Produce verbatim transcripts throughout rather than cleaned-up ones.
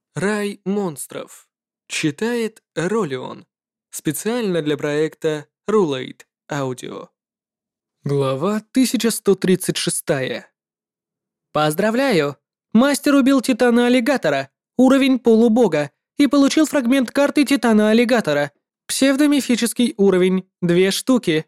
Рай монстров. Читает Ролион. Специально для проекта Rulate Audio. Глава тысяча сто тридцать шесть. Поздравляю! Мастер убил Титана-аллигатора, уровень полубога, и получил фрагмент карты Титана-аллигатора. Псевдомифический уровень, две штуки.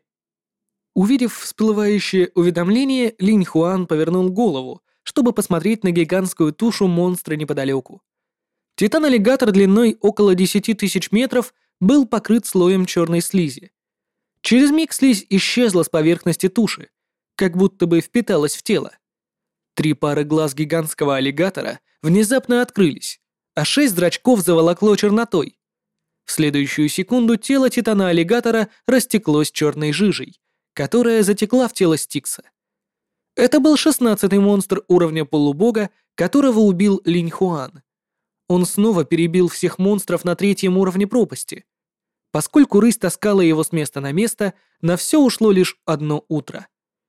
Увидев всплывающее уведомление, Линь Хуан повернул голову, чтобы посмотреть на гигантскую тушу монстра неподалеку. Титан-аллигатор длиной около десяти тысяч метров был покрыт слоем черной слизи. Через миг слизь исчезла с поверхности туши, как будто бы впиталась в тело. Три пары глаз гигантского аллигатора внезапно открылись, а шесть зрачков заволокло чернотой. В следующую секунду тело Титана-аллигатора растеклось черной жижей, которая затекла в тело Стикса. Это был шестнадцатый монстр уровня полубога, которого убил Линь Хуан. Он снова перебил всех монстров на третьем уровне пропасти. Поскольку рысь таскала его с места на место, на все ушло лишь одно утро.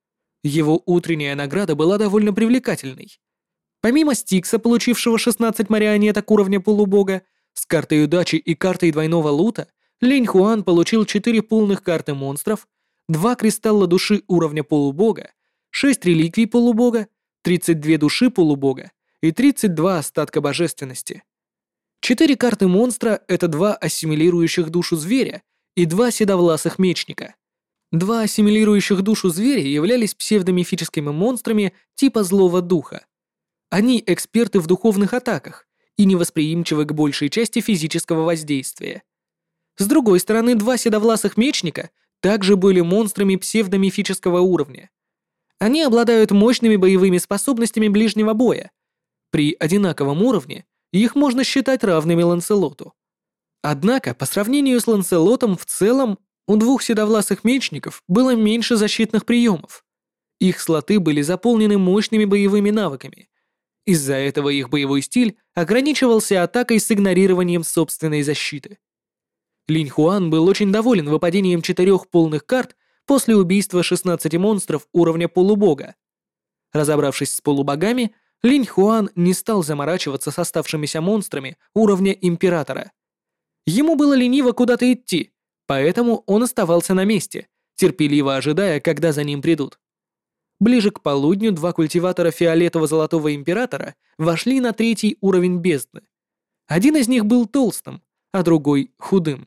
Его утренняя награда была довольно привлекательной. Помимо Стикса, получившего шестнадцать марионеток уровня полубога, с картой удачи и картой двойного лута, Линь Хуан получил четыре полных карты монстров, два кристалла души уровня полубога, шесть реликвий полубога, тридцать две души полубога и тридцать два остатка божественности. Четыре карты монстра — это два ассимилирующих душу зверя и два седовласых мечника. Два ассимилирующих душу зверя являлись псевдомифическими монстрами типа злого духа. Они эксперты в духовных атаках и невосприимчивы к большей части физического воздействия. С другой стороны, два седовласых мечника также были монстрами псевдомифического уровня. Они обладают мощными боевыми способностями ближнего боя. При одинаковом уровне их можно считать равными Ланселоту. Однако, по сравнению с Ланселотом в целом, у двух седовласых мечников было меньше защитных приемов. Их слоты были заполнены мощными боевыми навыками. Из-за этого их боевой стиль ограничивался атакой с игнорированием собственной защиты. Линь Хуан был очень доволен выпадением четырех полных карт после убийства шестнадцати монстров уровня полубога. Разобравшись с полубогами, Линь Хуан не стал заморачиваться с оставшимися монстрами уровня Императора. Ему было лениво куда-то идти, поэтому он оставался на месте, терпеливо ожидая, когда за ним придут. Ближе к полудню два культиватора фиолетово-золотого Императора вошли на третий уровень бездны. Один из них был толстым, а другой — худым.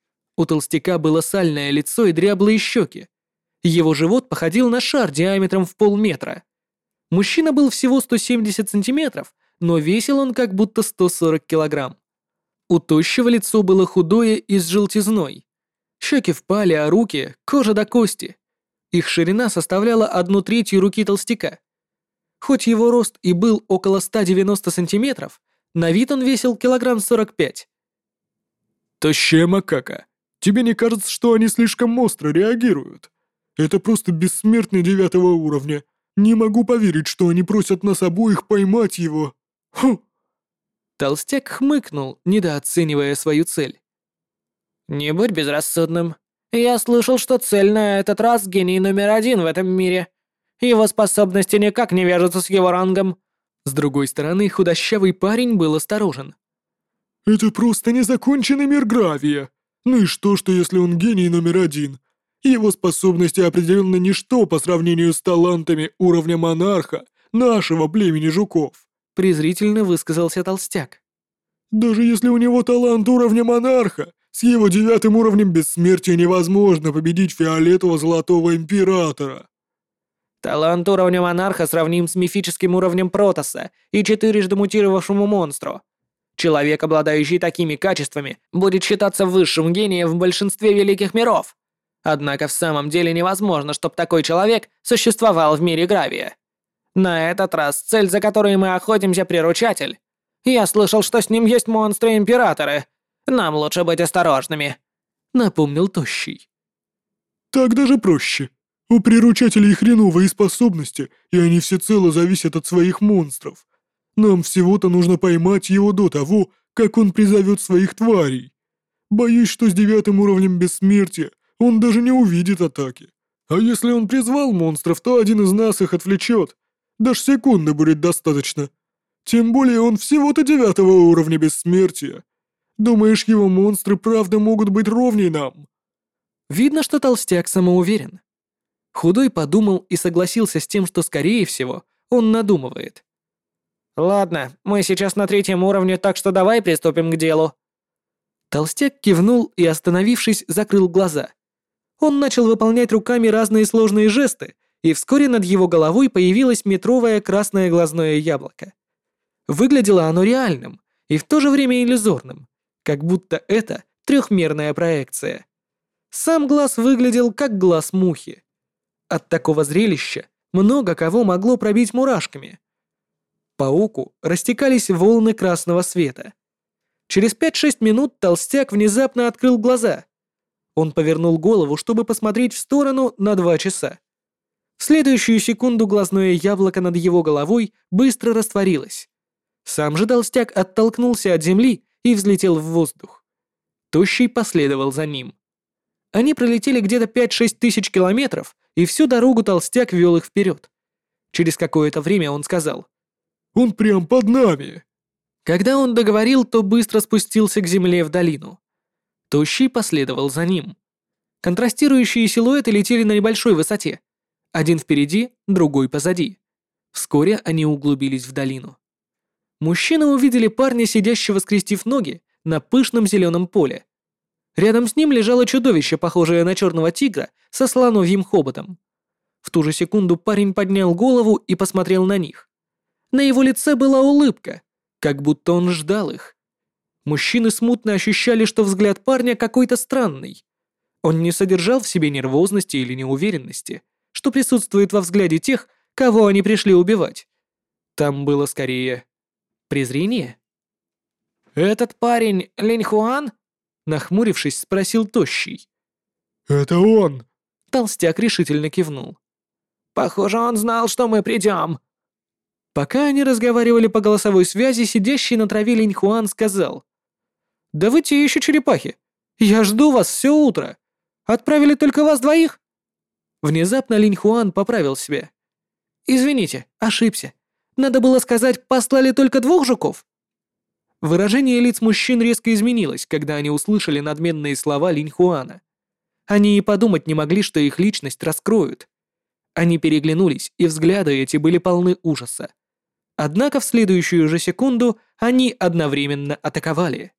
У толстяка было сальное лицо и дряблые щеки. Его живот походил на шар диаметром в полметра. Мужчина был всего сто семьдесят сантиметров, но весил он как будто сто сорок килограмм. У тощего лицо было худое и с желтизной. Щеки впали, а руки — кожа до кости. Их ширина составляла одну третью руки толстяка. Хоть его рост и был около ста девяноста сантиметров, на вид он весил килограмм сорок пять. «Тощая макака, тебе не кажется, что они слишком остро реагируют? Это просто бессмертный девятого уровня. Не могу поверить, что они просят нас обоих поймать его. Хм!» Толстяк хмыкнул, недооценивая свою цель. «Не будь безрассудным. Я слышал, что цель на этот раз гений номер один в этом мире. Его способности никак не вяжутся с его рангом». С другой стороны, худощавый парень был осторожен. «Это просто незаконченный мир Гравия. Ну и что, что если он гений номер один? Его способности определенно ничто по сравнению с талантами уровня монарха нашего племени жуков», презрительно высказался толстяк. «Даже если у него талант уровня монарха, с его девятым уровнем бессмертия невозможно победить фиолетово-золотого императора». «Талант уровня монарха сравним с мифическим уровнем Протоса и четырежды мутировавшему монстру. Человек, обладающий такими качествами, будет считаться высшим гением в большинстве великих миров. Однако в самом деле невозможно, чтобы такой человек существовал в мире Гравия. На этот раз цель, за которой мы охотимся, приручатель. Я слышал, что с ним есть монстры-императоры. Нам лучше быть осторожными», — напомнил Тощий. «Так даже проще. У приручателей хреновые способности, и они всецело зависят от своих монстров. Нам всего-то нужно поймать его до того, как он призовет своих тварей. Боюсь, что с девятым уровнем бессмертия он даже не увидит атаки. А если он призвал монстров, то один из нас их отвлечет. Даже секунды будет достаточно. Тем более он всего-то девятого уровня бессмертия. Думаешь, его монстры правда могут быть ровней нам?» Видно, что толстяк самоуверен. Худой подумал и согласился с тем, что, скорее всего, он надумывает. Ладно, мы сейчас на третьем уровне, так что давай приступим к делу. Толстяк кивнул и, остановившись, закрыл глаза. Он начал выполнять руками разные сложные жесты, и вскоре над его головой появилось метровое красное глазное яблоко. Выглядело оно реальным и в то же время иллюзорным, как будто это трехмерная проекция. Сам глаз выглядел как глаз мухи. От такого зрелища много кого могло пробить мурашками. По оку растекались волны красного света. Через пять-шесть минут толстяк внезапно открыл глаза. Он повернул голову, чтобы посмотреть в сторону на два часа. В следующую секунду глазное яблоко над его головой быстро растворилось. Сам же толстяк оттолкнулся от земли и взлетел в воздух. Тощий последовал за ним. Они пролетели где-то пять-шесть тысяч километров, и всю дорогу толстяк вел их вперед. Через какое-то время он сказал: «Он прям под нами!» Когда он договорил, то быстро спустился к земле в долину. Тощий последовал за ним. Контрастирующие силуэты летели на небольшой высоте. Один впереди, другой позади. Вскоре они углубились в долину. Мужчины увидели парня, сидящего скрестив ноги, на пышном зеленом поле. Рядом с ним лежало чудовище, похожее на черного тигра, со слоновьим хоботом. В ту же секунду парень поднял голову и посмотрел на них. На его лице была улыбка, как будто он ждал их. Мужчины смутно ощущали, что взгляд парня какой-то странный. Он не содержал в себе нервозности или неуверенности, что присутствует во взгляде тех, кого они пришли убивать. Там было скорее презрение. «Этот парень Линь Хуан?» Нахмурившись, спросил Тощий. «Это он!» Толстяк решительно кивнул. «Похоже, он знал, что мы придем». Пока они разговаривали по голосовой связи, сидящий на траве Линь Хуан сказал: «Да вы те еще черепахи. Я жду вас все утро. Отправили только вас двоих?» Внезапно Линь Хуан поправил себя. «Извините, ошибся. Надо было сказать, послали только двух жуков». Выражение лиц мужчин резко изменилось, когда они услышали надменные слова Линь Хуана. Они и подумать не могли, что их личность раскроют. Они переглянулись, и взгляды эти были полны ужаса. Однако в следующую же секунду они одновременно атаковали.